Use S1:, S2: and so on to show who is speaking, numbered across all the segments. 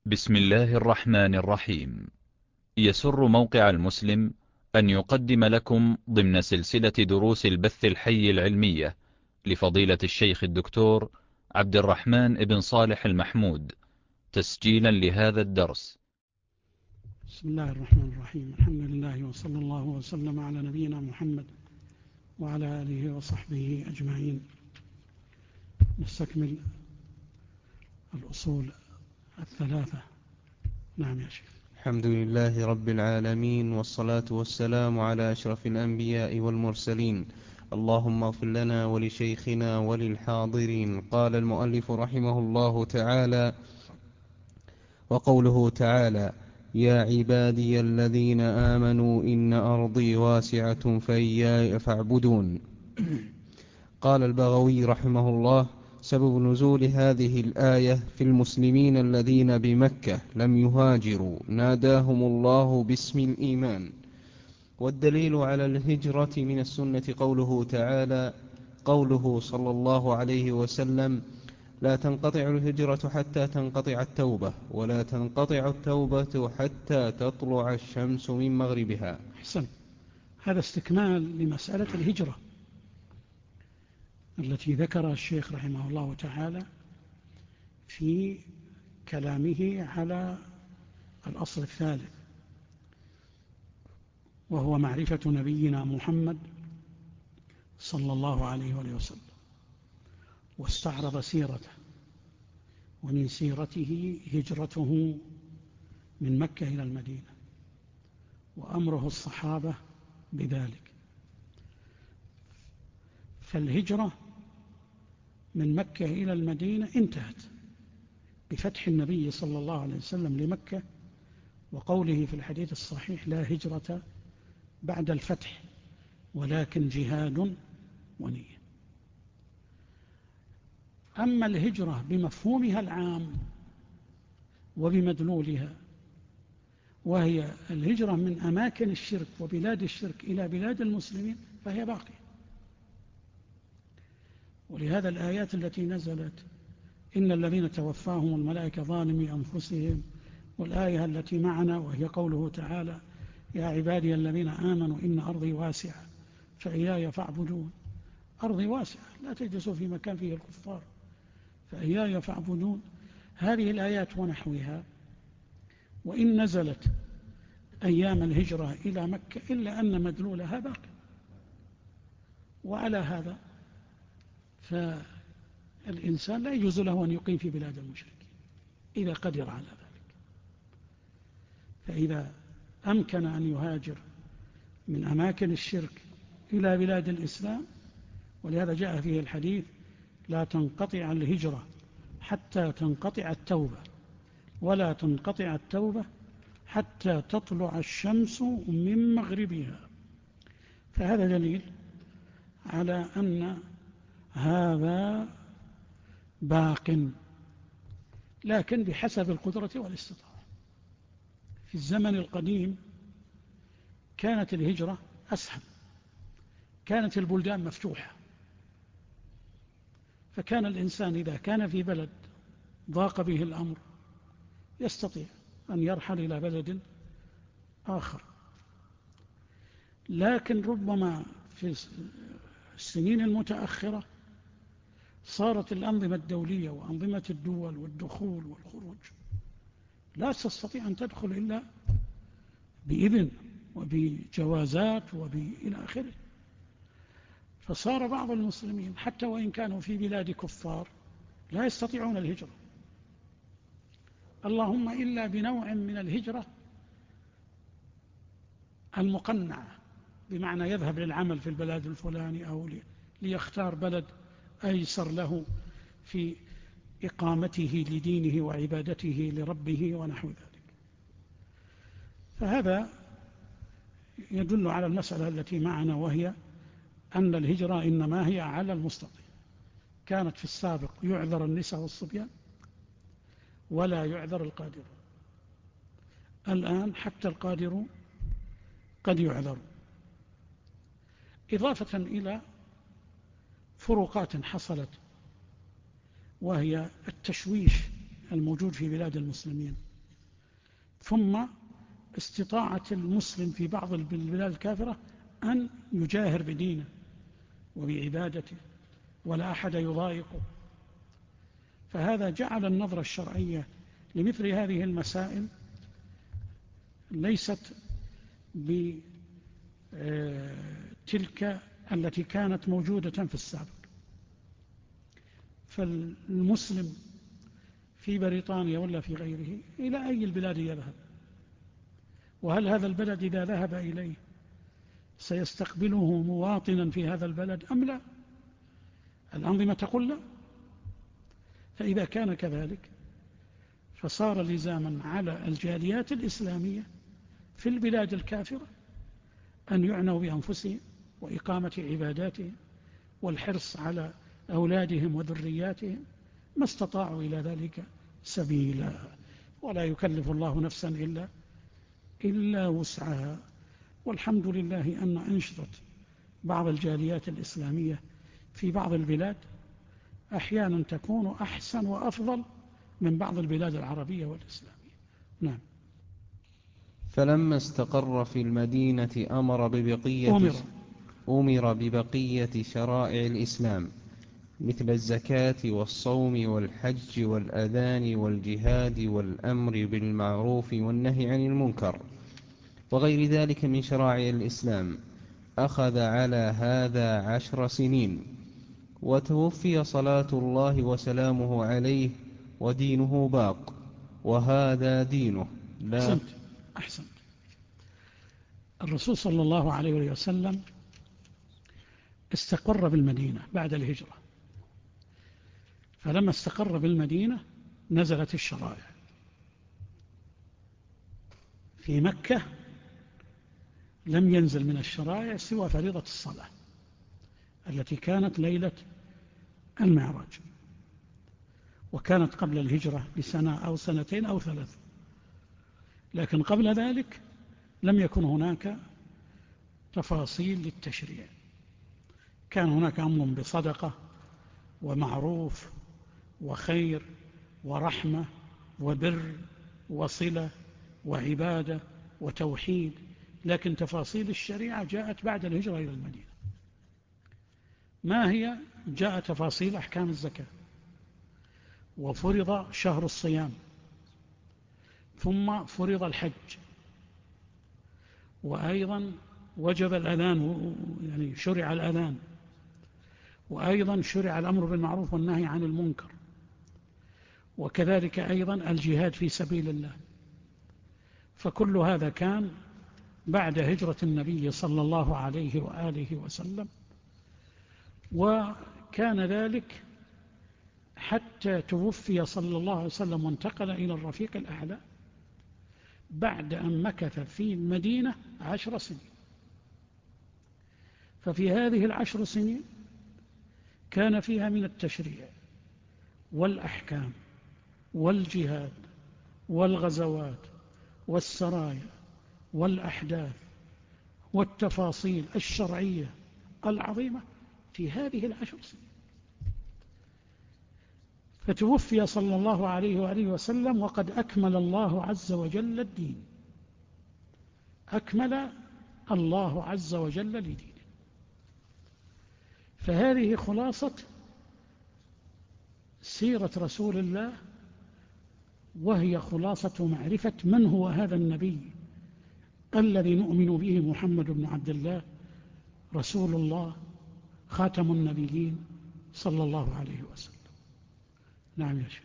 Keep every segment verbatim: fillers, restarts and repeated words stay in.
S1: بسم الله الرحمن الرحيم. يسر موقع المسلم أن يقدم لكم ضمن سلسلة دروس البث الحي العلمية لفضيلة الشيخ الدكتور عبد الرحمن بن صالح المحمود تسجيلا لهذا الدرس.
S2: بسم الله الرحمن الرحيم. الحمد لله وصلى الله وسلم على نبينا محمد وعلى آله وصحبه أجمعين. نستكمل الأصول الثلاثة. نعم يا شيخ.
S3: الحمد لله رب العالمين، والصلاة والسلام على أشرف الأنبياء والمرسلين. اللهم اغفر لنا ولشيخنا وللحاضرين. قال المؤلف رحمه الله تعالى: وقوله تعالى: يا عبادي الذين آمنوا إن أرضي واسعة فإياي فاعبدون. قال البغوي رحمه الله: سبب نزول هذه الآية في المسلمين الذين بمكة لم يهاجروا ناداهم الله باسم الإيمان. والدليل على الهجرة من السنة قوله تعالى قوله صلى الله عليه وسلم: لا تنقطع الهجرة حتى تنقطع التوبة، ولا تنقطع التوبة حتى تطلع الشمس من مغربها.
S2: أحسن. هذا استكمال لمسألة الهجرة التي ذكرها الشيخ رحمه الله تعالى في كلامه على الأصل الثالث، وهو معرفة نبينا محمد صلى الله عليه وسلم، واستعرض سيرته، ومن سيرته هجرته من مكة إلى المدينة وأمره الصحابة بذلك. فالهجرة من مكة إلى المدينة انتهت بفتح النبي صلى الله عليه وسلم لمكة، وقوله في الحديث الصحيح: لا هجرة بعد الفتح ولكن جهاد ونية. أما الهجرة بمفهومها العام وبمدلولها، وهي الهجرة من أماكن الشرك وبلاد الشرك إلى بلاد المسلمين، فهي باقية. ولهذا الآيات التي نزلت: إن الذين توفاهم الملائكة ظالمي أنفسهم، والآية التي معنا وهي قوله تعالى: يا عبادي الذين آمنوا إن أرضي واسعة فإياي فاعبدون. أرضي واسعة، لا تجلسوا في مكان فيه الكفار، فإياي فاعبدون. هذه الآيات ونحوها وإن نزلت أيام الهجرة إلى مكة إلا أن مدلولها باقي. وعلى هذا فالإنسان لا يجوز له أن يقيم في بلاد المشركين إذا قدر على ذلك. فإذا أمكن أن يهاجر من أماكن الشرك إلى بلاد الإسلام، ولهذا جاء فيه الحديث: لا تنقطع الهجرة حتى تنقطع التوبة، ولا تنقطع التوبة حتى تطلع الشمس من مغربها. فهذا دليل على أن هذا باق، لكن بحسب القدرة والاستطاعة. في الزمن القديم كانت الهجرة أسهل، كانت البلدان مفتوحة، فكان الإنسان إذا كان في بلد ضاق به الأمر يستطيع أن يرحل إلى بلد آخر. لكن ربما في السنين المتأخرة صارت الأنظمة الدولية وأنظمة الدول والدخول والخروج لا تستطيع أن تدخل إلا بإذن وبجوازات وإلى آخره. فصار بعض المسلمين حتى وإن كانوا في بلاد كفار لا يستطيعون الهجرة، اللهم إلا بنوع من الهجرة المقنعة، بمعنى يذهب للعمل في البلد الفلاني أو ليختار بلد أيسر له في إقامته لدينه وعبادته لربه ونحو ذلك. فهذا يدل على المسألة التي معنا، وهي أن الهجرة إنما هي على المستطيع. كانت في السابق يعذر النساء والصبيان ولا يعذر القادر، الآن حتى القادر قد يعذر، إضافة إلى فروقات حصلت، وهي التشويش الموجود في بلاد المسلمين ثم استطاعة المسلم في بعض البلاد الكافرة أن يجاهر بدينه وبعبادته ولا أحد يضايقه. فهذا جعل النظرة الشرعية لمثل هذه المسائل ليست بتلك التي كانت موجودة في السابق. فالمسلم في بريطانيا ولا في غيره إلى أي البلاد يذهب؟ وهل هذا البلد إذا ذهب إليه سيستقبله مواطنا في هذا البلد أم لا؟ الأنظمة تقول لا. فإذا كان كذلك فصار لزاما على الجاليات الإسلامية في البلاد الكافرة أن يعنوا بأنفسهم وإقامة عباداتهم والحرص على أولادهم وذرياتهم ما استطاعوا إلى ذلك سبيلا، ولا يكلف الله نفسا إلا إلا وسعها. والحمد لله أن أنشطت بعض الجاليات الإسلامية في بعض البلاد أحيانا تكون أحسن وأفضل من بعض البلاد العربية والإسلامية. نعم.
S3: فلما استقر في المدينة أمر ببقية
S2: أمر,
S3: أمر ببقية شرائع الإسلام مثل الزكاة والصوم والحج والأذان والجهاد والأمر بالمعروف والنهي عن المنكر وغير ذلك من شرائع الإسلام. أخذ على هذا عشر سنين، وتوفي صلاة الله وسلامه عليه ودينه باق، وهذا دينه. لا
S2: أحسنت أحسنت. الرسول صلى الله عليه وسلم استقر بالمدينة بعد الهجرة، فلما استقر بالمدينة نزلت الشرائع. في مكة لم ينزل من الشرائع سوى فريضة الصلاة التي كانت ليلة المعراج، وكانت قبل الهجرة بسنة أو سنتين أو ثلاث. لكن قبل ذلك لم يكن هناك تفاصيل للتشريع. كان هناك أمر بصدقة ومعروف وخير ورحمة وبر وصلة وعبادة وتوحيد، لكن تفاصيل الشريعة جاءت بعد الهجرة إلى المدينة. ما هي؟ جاء تفاصيل أحكام الزكاة، وفرض شهر الصيام، ثم فرض الحج، وأيضا وجب الأذان، يعني شرع الأذان، وأيضا شرع الأمر بالمعروف والنهي عن المنكر، وكذلك أيضا الجهاد في سبيل الله. فكل هذا كان بعد هجرة النبي صلى الله عليه وآله وسلم، وكان ذلك حتى توفي صلى الله عليه وسلم وانتقل إلى الرفيق الأعلى بعد أن مكث في المدينة عشر سنين. ففي هذه العشر سنين كان فيها من التشريع والأحكام والجهاد والغزوات والسرايا والأحداث والتفاصيل الشرعية العظيمة في هذه العشر سنين. فتوفي صلى الله عليه وآله وسلم وقد أكمل الله عز وجل الدين، أكمل الله عز وجل لدينه. فهذه خلاصة سيرة رسول الله، وهي خلاصة معرفة من هو هذا النبي الذي نؤمن به، محمد بن عبد الله رسول الله خاتم النبيين صلى الله عليه وسلم. نعم يا شيخ.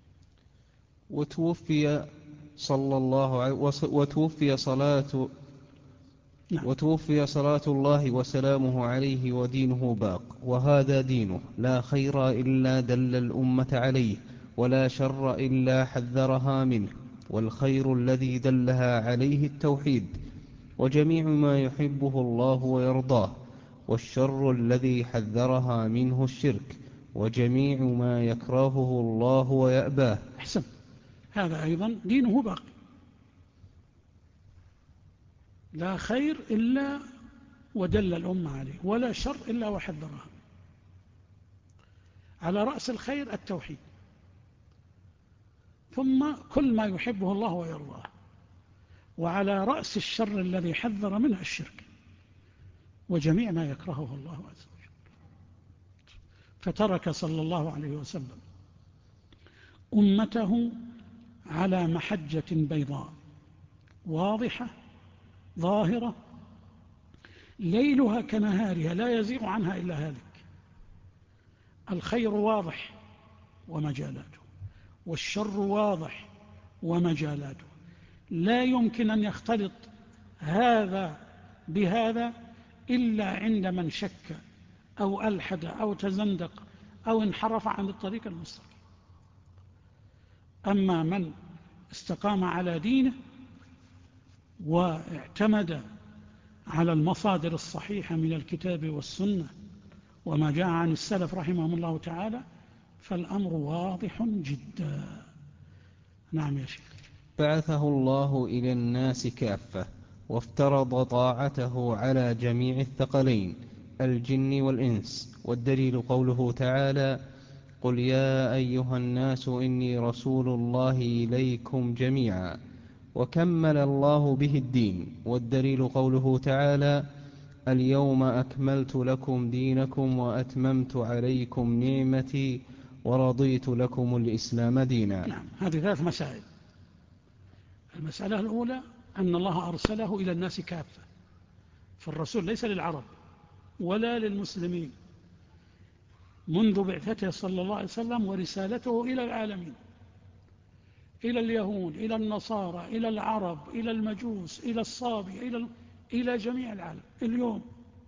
S3: وتوفي صلى الله عليه وتوفي صلاة
S2: نعم.
S3: وتوفي صلاة الله وسلامه عليه ودينه باق، وهذا دينه. لا خير إلا دل الأمة عليه، ولا شر إلا حذرها منه. والخير الذي دلها عليه التوحيد وجميع ما يحبه الله ويرضاه، والشر الذي حذرها منه الشرك وجميع ما يكرهه الله ويأباه.
S2: أحسن. هذا أيضا دينه باقي، لا خير إلا ودل الأمة عليه، ولا شر إلا وحذرها. على رأس الخير التوحيد، ثم كل ما يحبه الله ويرضاه، وعلى رأس الشر الذي حذر منه الشرك وجميع ما يكرهه الله عز وجل. فترك صلى الله عليه وسلم أمته على محجة بيضاء واضحة ظاهرة ليلها كنهارها لا يزيغ عنها إلا هالك. الخير واضح ومجالاته، والشر واضح ومجالاته، لا يمكن أن يختلط هذا بهذا إلا عند من شك أو ألحد أو تزندق أو انحرف عن الطريق المستقيم. أما من استقام على دينه واعتمد على المصادر الصحيحة من الكتاب والسنة وما جاء عن السلف رحمهم الله تعالى فالأمر واضح جدا. نعم يا شيخ.
S3: بعثه الله إلى الناس كافة، وافترض طاعته على جميع الثقلين الجن والإنس، والدليل قوله تعالى: قل يا أيها الناس إني رسول الله إليكم جميعا. وكمل الله به الدين، والدليل قوله تعالى: اليوم أكملت لكم دينكم وأتممت عليكم نعمتي ورضيت لكم الإسلام دينا.
S2: نعم، هذه ثلاث مسائل. المسألة الأولى أن الله أرسله إلى الناس كافة، فالرسول ليس للعرب ولا للمسلمين منذ بعثته صلى الله عليه وسلم ورسالته إلى العالمين، إلى اليهود، إلى النصارى، إلى العرب، إلى المجوس، إلى الصابئة، إلى إلى جميع العالم. اليوم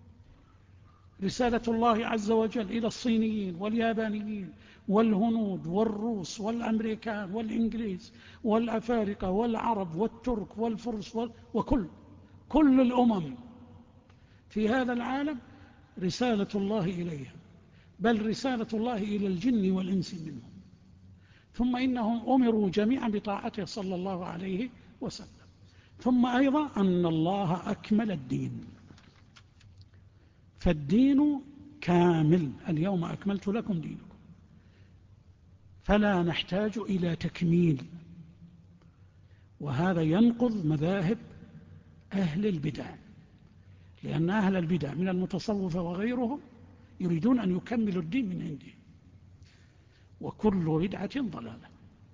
S2: رسالة الله عز وجل إلى الصينيين واليابانيين والهنود والروس والأمريكان والإنجليز والأفارقة والعرب والترك والفرس وكل كل الأمم في هذا العالم رسالة الله إليهم، بل رسالة الله إلى الجن والإنس منهم. ثم إنهم أمروا جميعا بطاعته صلى الله عليه وسلم. ثم أيضا أن الله أكمل الدين، فالدين كامل. اليوم أكملت لكم دينكم، فلا نحتاج إلى تكميل. وهذا ينقض مذاهب أهل البدع، لأن أهل البدع من المتصوفة وغيرهم يريدون أن يكملوا الدين من عنده، وكل بدعة ضلالة.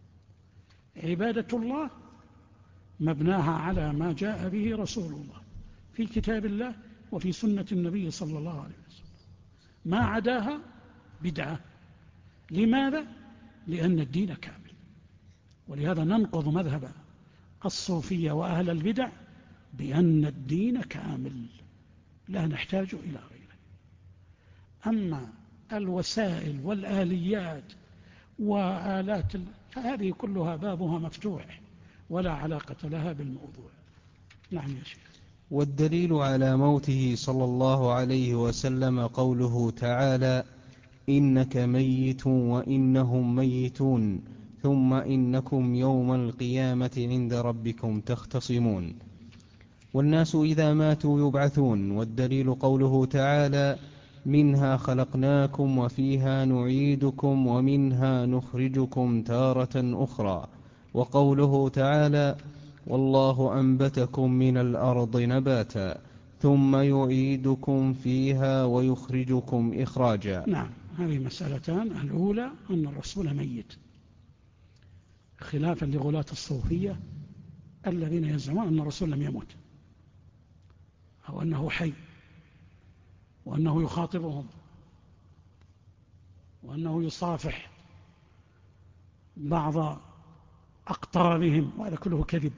S2: عبادة الله مبناها على ما جاء به رسول الله في كتاب الله وفي سنة النبي صلى الله عليه وسلم، ما عداها بدعة. لماذا؟ لأن الدين كامل. ولهذا ننقض مذهب الصوفية وأهل البدع بأن الدين كامل لا نحتاج إلى غيره. أما الوسائل والآليات وآلات فهذه كلها بابها مفتوح ولا علاقة لها بالموضوع. نعم يا شيخ.
S3: والدليل على موته صلى الله عليه وسلم قوله تعالى: إنك ميت وإنهم ميتون ثم إنكم يوم القيامة عند ربكم تختصمون. والناس إذا ماتوا يبعثون، والدليل قوله تعالى: منها خلقناكم وفيها نعيدكم ومنها نخرجكم تارة أخرى. وقوله تعالى: والله أنبتكم من الأرض نباتا ثم يعيدكم فيها ويخرجكم إخراجا.
S2: نعم، هذه مسألتان. الأولى أن الرسول ميت، خلافا لغلاة الصوفية الذين يزعمون أن الرسول لم يمت أو أنه حي وأنه يخاطبهم وأنه يصافح بعض أقطارهم، وهذا كله كذب.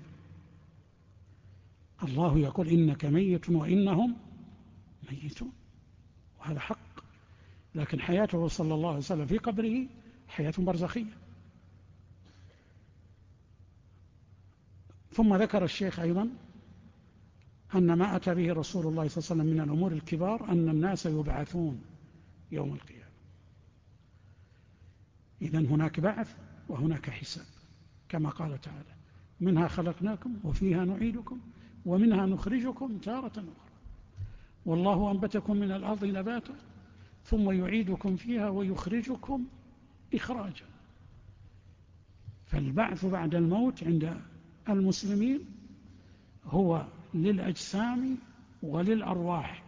S2: الله يقول إنك ميت وإنهم ميتون، وهذا حق. لكن حياته صلى الله عليه وسلم في قبره حياة برزخية. ثم ذكر الشيخ أيضا أن ما أتى به رسول الله صلى الله عليه وسلم من الأمور الكبار أن الناس يبعثون يوم القيامة. إذن هناك بعث وهناك حساب، كما قال تعالى: منها خلقناكم وفيها نعيدكم ومنها نخرجكم تارة أخرى. والله أنبتكم من الأرض نباتا ثم يعيدكم فيها ويخرجكم إخراجا. فالبعث بعد الموت عند المسلمين هو للأجسام وللأرواح،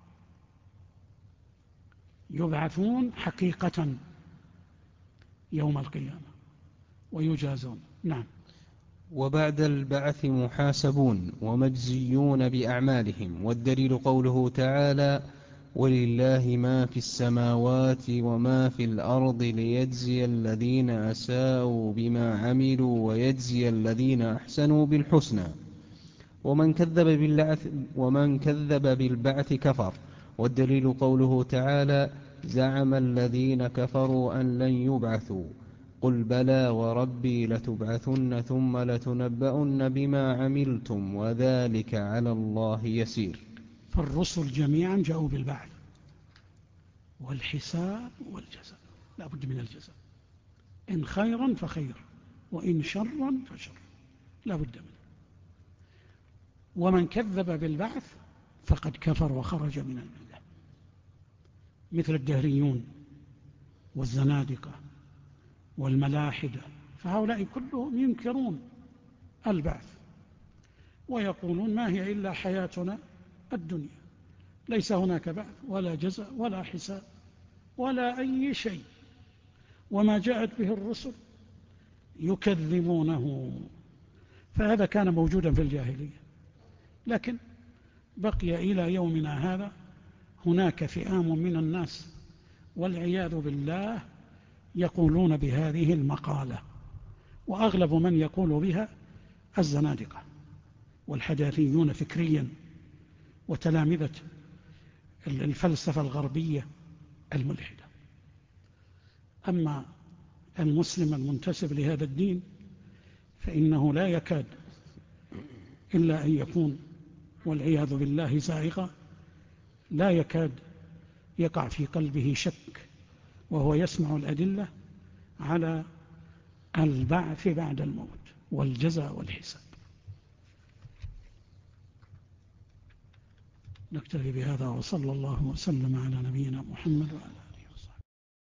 S2: يبعثون حقيقة يوم القيامة ويجازون. نعم.
S3: وبعد البعث محاسبون ومجزيون بأعمالهم، والدليل قوله تعالى: ولله ما في السماوات وما في الأرض ليجزي الذين أساءوا بما عملوا ويجزي الذين أحسنوا بالحسنى. ومن كذب بالبعث, ومن كذب بالبعث كفر، والدليل قوله تعالى: زعم الذين كفروا أن لن يبعثوا قل بلى وربي لتبعثن ثم لتنبؤن بما عملتم وذلك على الله يسير.
S2: فالرسل جميعا جاءوا بالبعث والحساب والجزاء، لا بد من الجزاء، إن خيرا فخير وإن شرا فشر، لا بد منه. ومن كذب بالبعث فقد كفر وخرج من الملة، مثل الدهريون والزنادقة والملاحدة، فهؤلاء كلهم ينكرون البعث ويقولون ما هي إلا حياتنا الدنيا، ليس هناك بعث ولا جزاء ولا حساب ولا أي شيء، وما جاءت به الرسل يكذبونه. فهذا كان موجودا في الجاهلية، لكن بقي إلى يومنا هذا هناك فئام من الناس والعياذ بالله يقولون بهذه المقالة، وأغلب من يقول بها الزنادقة والحداثيون فكريا وتلامذة الفلسفة الغربية الملحدة. أما المسلم المنتسب لهذا الدين فإنه لا يكاد إلا أن يكون والعياذ بالله زائغا، لا يكاد يقع في قلبه شك وهو يسمع الأدلة على البعث بعد الموت والجزاء والحساب. نكتفي بهذا، وصلى الله وسلم على نبينا محمد وعلى